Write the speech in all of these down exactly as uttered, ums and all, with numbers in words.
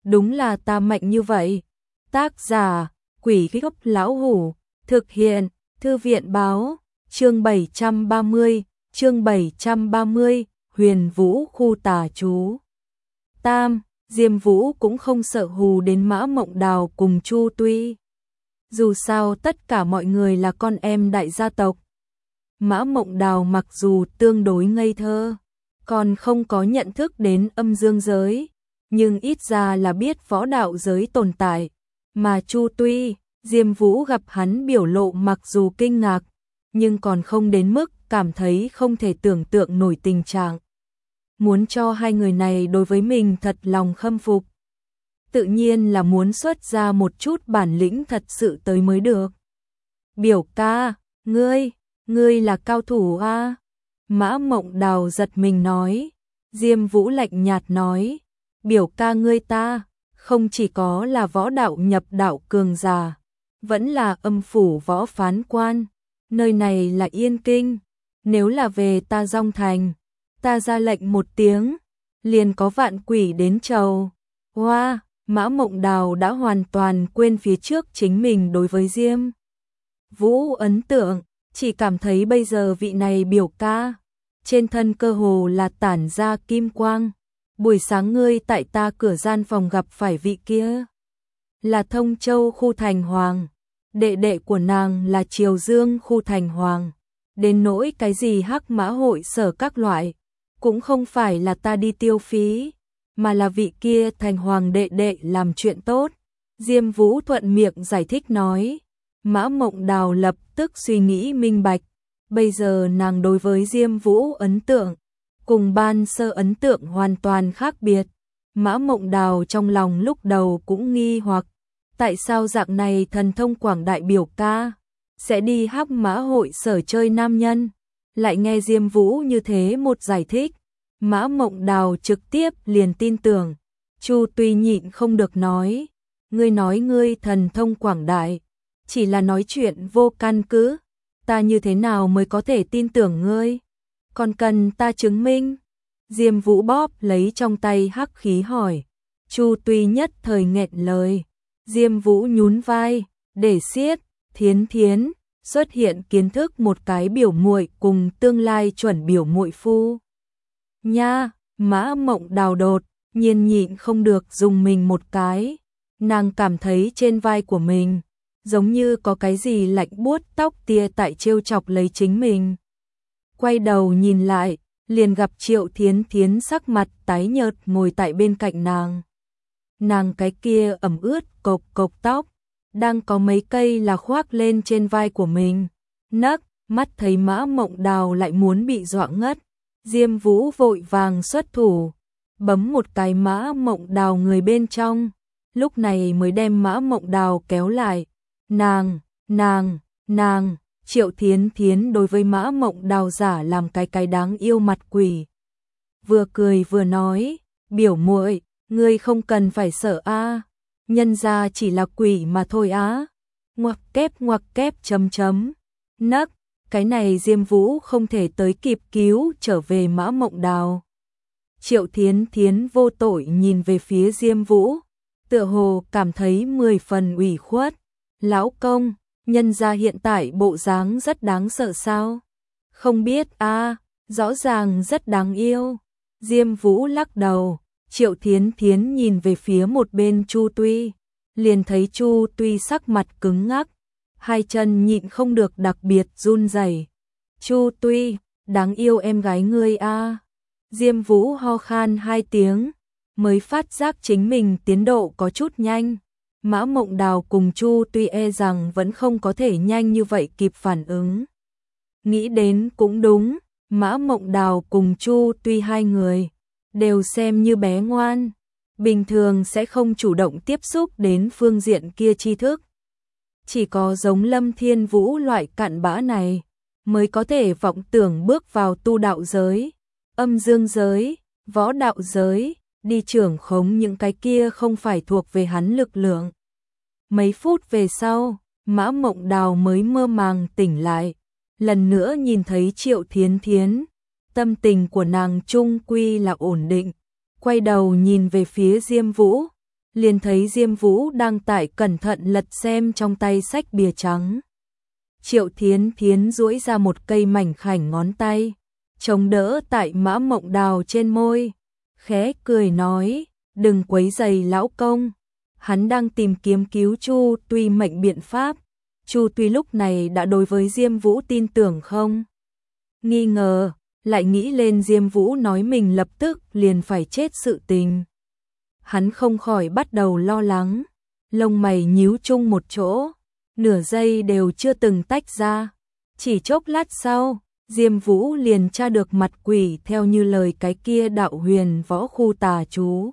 đúng là ta mạnh như vậy. Tác giả, Quỷ Gốc Lão Hủ, thực hiện, Thư viện báo, chương bảy trăm ba mươi, chương bảy trăm ba mươi, Huyền Vũ khu tà chú. Tam, Diêm Vũ cũng không sợ hù đến Mã Mộng Đào cùng Chu Tuy. Dù sao tất cả mọi người là con em đại gia tộc. Mã Mộng Đào mặc dù tương đối ngây thơ, còn không có nhận thức đến âm dương giới, nhưng ít ra là biết võ đạo giới tồn tại. Mà Chu Tuy, Diêm Vũ gặp hắn biểu lộ mặc dù kinh ngạc, nhưng còn không đến mức cảm thấy không thể tưởng tượng nổi tình trạng. Muốn cho hai người này đối với mình thật lòng khâm phục. Tự nhiên là muốn xuất ra một chút bản lĩnh thật sự tới mới được. Biểu ca, ngươi, ngươi là cao thủ a? Mã Mộng Đào giật mình nói. Diêm Vũ lạnh nhạt nói, biểu ca ngươi ta, không chỉ có là võ đạo nhập đạo cường giả, vẫn là âm phủ võ phán quan, nơi này là Yên Kinh, nếu là về ta Dong Thành, ta ra lệnh một tiếng, liền có vạn quỷ đến chầu. Hoa, wow, Mã Mộng Đào đã hoàn toàn quên phía trước chính mình đối với Diêm Vũ ấn tượng, chỉ cảm thấy bây giờ vị này biểu ca, trên thân cơ hồ là tản ra kim quang. Buổi sáng ngươi tại ta cửa gian phòng gặp phải vị kia, là Thông Châu khu thành hoàng, đệ đệ của nàng là Triều Dương khu thành hoàng, đến nỗi cái gì Hắc Mã hội sở các loại, cũng không phải là ta đi tiêu phí, mà là vị kia thành hoàng đệ đệ làm chuyện tốt. Diêm Vũ thuận miệng giải thích nói. Mã Mộng Đào lập tức suy nghĩ minh bạch, bây giờ nàng đối với Diêm Vũ ấn tượng cùng ban sơ ấn tượng hoàn toàn khác biệt. Mã Mộng Đào trong lòng lúc đầu cũng nghi hoặc, tại sao dạng này thần thông quảng đại biểu ca sẽ đi Hắc Mã hội sở chơi nam nhân, lại nghe Diêm Vũ như thế một giải thích, Mã Mộng Đào trực tiếp liền tin tưởng. Chu Tuy nhịn không được nói, ngươi nói ngươi thần thông quảng đại, chỉ là nói chuyện vô căn cứ, ta như thế nào mới có thể tin tưởng ngươi? Còn cần ta chứng minh? Diêm Vũ bóp lấy trong tay hắc khí hỏi. Chu Tuy nhất thời nghẹn lời. Diêm Vũ nhún vai, để xiết, thiến thiến, xuất hiện kiến thức một cái biểu muội cùng tương lai chuẩn biểu muội phu. Nha, Mã Mộng Đào đột nhiên nhịn không được dùng mình một cái. Nàng cảm thấy trên vai của mình giống như có cái gì lạnh buốt tóc tia tại trêu chọc lấy chính mình. Quay đầu nhìn lại, liền gặp Triệu Thiến Thiến sắc mặt tái nhợt ngồi tại bên cạnh nàng. Nàng cái kia ẩm ướt cộc cộc tóc, đang có mấy cây là khoác lên trên vai của mình. Nấc, mắt thấy Mã Mộng Đào lại muốn bị dọa ngất. Diêm Vũ vội vàng xuất thủ, bấm một cái Mã Mộng Đào người bên trong, lúc này mới đem Mã Mộng Đào kéo lại. Nàng, nàng, nàng, Triệu Thiến Thiến đối với Mã Mộng Đào giả làm cái cái đáng yêu mặt quỷ. Vừa cười vừa nói, biểu muội, ngươi không cần phải sợ a, nhân ra chỉ là quỷ mà thôi á. Ngoặc kép ngoặc kép chấm chấm. Nấc, cái này Diêm Vũ không thể tới kịp cứu trở về Mã Mộng Đào. Triệu Thiến Thiến vô tội nhìn về phía Diêm Vũ, tựa hồ cảm thấy mười phần ủy khuất. Lão công, nhân gia hiện tại bộ dáng rất đáng sợ sao? Không biết a, rõ ràng rất đáng yêu. Diêm Vũ lắc đầu. Triệu Thiến Thiến nhìn về phía một bên Chu Tuy, liền thấy Chu Tuy sắc mặt cứng ngắc, hai chân nhịn không được đặc biệt run rẩy. Chu Tuy, đáng yêu em gái ngươi a. Diêm Vũ ho khan hai tiếng, mới phát giác chính mình tiến độ có chút nhanh. Mã Mộng Đào cùng Chu Tuy e rằng vẫn không có thể nhanh như vậy kịp phản ứng. Nghĩ đến cũng đúng, Mã Mộng Đào cùng Chu Tuy hai người đều xem như bé ngoan, bình thường sẽ không chủ động tiếp xúc đến phương diện kia tri thức. Chỉ có giống Lâm Thiên Vũ loại cặn bã này mới có thể vọng tưởng bước vào tu đạo giới, âm dương giới, võ đạo giới, đi trưởng khống những cái kia không phải thuộc về hắn lực lượng. Mấy phút về sau, Mã Mộng Đào mới mơ màng tỉnh lại, lần nữa nhìn thấy Triệu Thiến Thiến, tâm tình của nàng chung quy là ổn định, quay đầu nhìn về phía Diêm Vũ, liền thấy Diêm Vũ đang tại cẩn thận lật xem trong tay sách bìa trắng. Triệu Thiến Thiến duỗi ra một cây mảnh khảnh ngón tay, chống đỡ tại Mã Mộng Đào trên môi, khẽ cười nói, đừng quấy rầy lão công, hắn đang tìm kiếm cứu Chu Tuy mệnh biện pháp. Chu Tuy lúc này đã đối với Diêm Vũ tin tưởng không? Nghi ngờ, lại nghĩ lên Diêm Vũ nói mình lập tức liền phải chết sự tình. Hắn không khỏi bắt đầu lo lắng, lông mày nhíu chung một chỗ, nửa giây đều chưa từng tách ra. Chỉ chốc lát sau, Diêm Vũ liền tra được mặt quỷ theo như lời cái kia đạo huyền võ khu tà chú.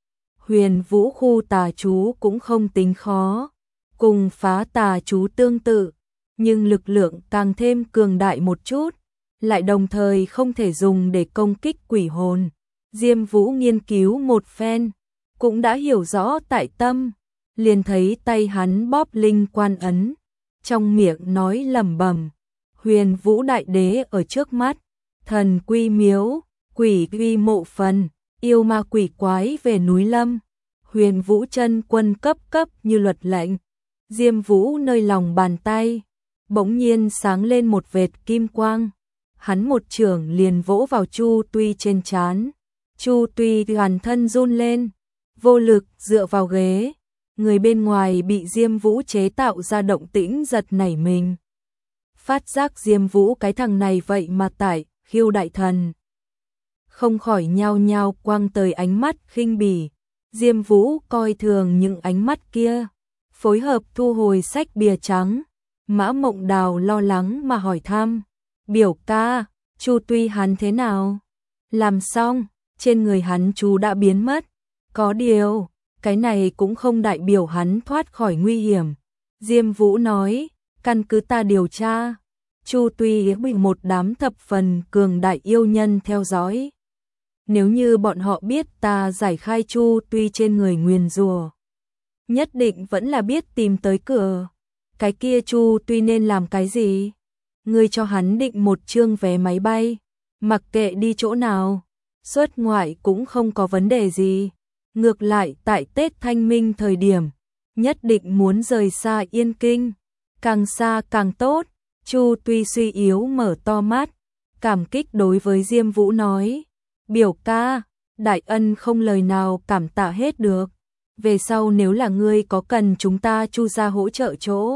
Huyền vũ khu tà chú cũng không tính khó, cùng phá tà chú tương tự, nhưng lực lượng càng thêm cường đại một chút, lại đồng thời không thể dùng để công kích quỷ hồn. Diêm Vũ nghiên cứu một phen, cũng đã hiểu rõ tại tâm, liền thấy tay hắn bóp linh quan ấn, trong miệng nói lẩm bẩm, huyền vũ đại đế ở trước mắt, thần quy miếu, quỷ quy mộ phần, yêu ma quỷ quái về núi lâm, huyền vũ chân quân cấp cấp như luật lệnh. Diêm Vũ nơi lòng bàn tay, bỗng nhiên sáng lên một vệt kim quang, hắn một chưởng liền vỗ vào Chu Tuy trên trán. Chu Tuy toàn thân run lên, vô lực dựa vào ghế, người bên ngoài bị Diêm Vũ chế tạo ra động tĩnh giật nảy mình. Phát giác Diêm Vũ cái thằng này vậy mà tại khiêu đại thần, không khỏi nhao nhao quăng tới ánh mắt khinh bỉ. Diêm Vũ coi thường những ánh mắt kia, phối hợp thu hồi sách bìa trắng. Mã Mộng Đào lo lắng mà hỏi thăm, biểu ca, Chu Tuy hắn thế nào? Làm xong, trên người hắn chú đã biến mất. Có điều, cái này cũng không đại biểu hắn thoát khỏi nguy hiểm. Diêm Vũ nói, căn cứ ta điều tra, Chu Tuy bị một đám thập phần cường đại yêu nhân theo dõi. Nếu như bọn họ biết ta giải khai Chu Tuy trên người nguyền rủa, nhất định vẫn là biết tìm tới cửa. Cái kia Chu Tuy nên làm cái gì? Ngươi cho hắn định một chương vé máy bay, mặc kệ đi chỗ nào, xuất ngoại cũng không có vấn đề gì. Ngược lại tại Tết Thanh Minh thời điểm, nhất định muốn rời xa Yên Kinh, càng xa càng tốt. Chu Tuy suy yếu mở to mắt, cảm kích đối với Diêm Vũ nói, biểu ca, đại ân không lời nào cảm tạ hết được. Về sau nếu là ngươi có cần chúng ta Chu ra hỗ trợ chỗ,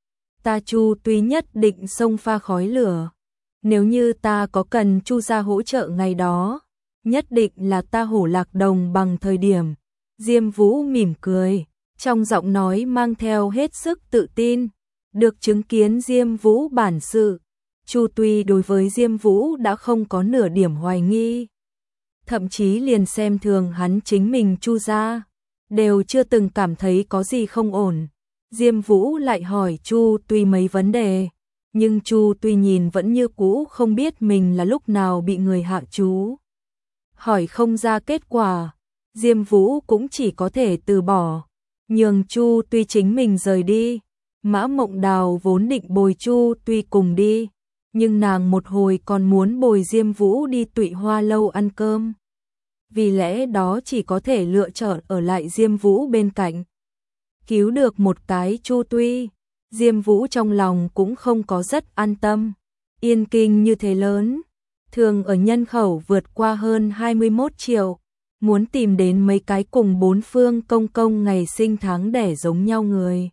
ta Chu Tuy nhất định xông pha khói lửa. Nếu như ta có cần Chu ra hỗ trợ ngày đó, nhất định là ta hổ lạc đồng bằng thời điểm. Diêm Vũ mỉm cười, trong giọng nói mang theo hết sức tự tin. Được chứng kiến Diêm Vũ bản sự, Chu Tuy đối với Diêm Vũ đã không có nửa điểm hoài nghi. Thậm chí liền xem thường hắn chính mình Chu gia, đều chưa từng cảm thấy có gì không ổn. Diêm Vũ lại hỏi Chu Tuy mấy vấn đề, nhưng Chu Tuy nhìn vẫn như cũ không biết mình là lúc nào bị người hạ chú. Hỏi không ra kết quả, Diêm Vũ cũng chỉ có thể từ bỏ, nhường Chu Tuy chính mình rời đi. Mã Mộng Đào vốn định bồi Chu Tuy cùng đi, nhưng nàng một hồi còn muốn bồi Diêm Vũ đi Tụy Hoa lâu ăn cơm. Vì lẽ đó chỉ có thể lựa chọn ở lại Diêm Vũ bên cạnh. Cứu được một cái Chu Tuy, Diêm Vũ trong lòng cũng không có rất an tâm. Yên Kinh như thế lớn, thường ở nhân khẩu vượt qua hơn hai mươi mốt triệu, muốn tìm đến mấy cái cùng bốn phương công công ngày sinh tháng đẻ giống nhau người.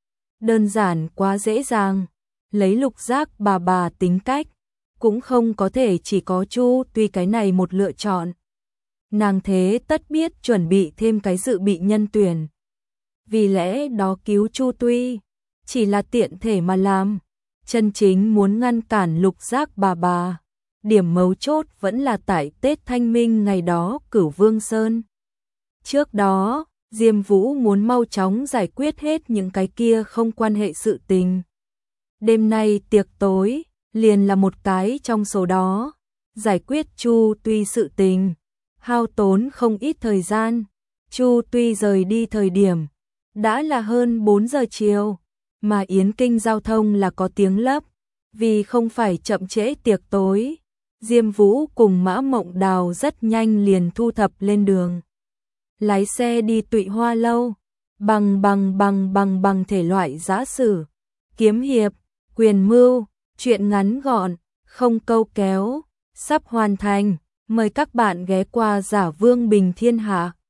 Đơn giản quá dễ dàng, lấy Lục Giác bà bà tính cách, cũng không có thể chỉ có Chu Tuy cái này một lựa chọn. Nàng thế tất biết chuẩn bị thêm cái dự bị nhân tuyển. Vì lẽ đó cứu Chu Tuy, chỉ là tiện thể mà làm, chân chính muốn ngăn cản Lục Giác bà bà. Điểm mấu chốt vẫn là tại Tết Thanh Minh ngày đó Cửu Vương Sơn. Trước đó, Diêm Vũ muốn mau chóng giải quyết hết những cái kia không quan hệ sự tình. Đêm nay tiệc tối, liền là một cái trong số đó. Giải quyết Chu Tuy sự tình, hao tốn không ít thời gian. Chu Tuy rời đi thời điểm, đã là hơn bốn giờ chiều, mà Yến Kinh giao thông là có tiếng lấp, vì không phải chậm trễ tiệc tối. Diêm Vũ cùng Mã Mộng Đào rất nhanh liền thu thập lên đường. lái xe đi Tụy Hoa lâu, bằng bằng bằng bằng bằng thể loại giã sử, kiếm hiệp, quyền mưu, truyện ngắn gọn, không câu kéo, sắp hoàn thành. Mời các bạn ghé qua Giả Vương Bình Thiên Hạ.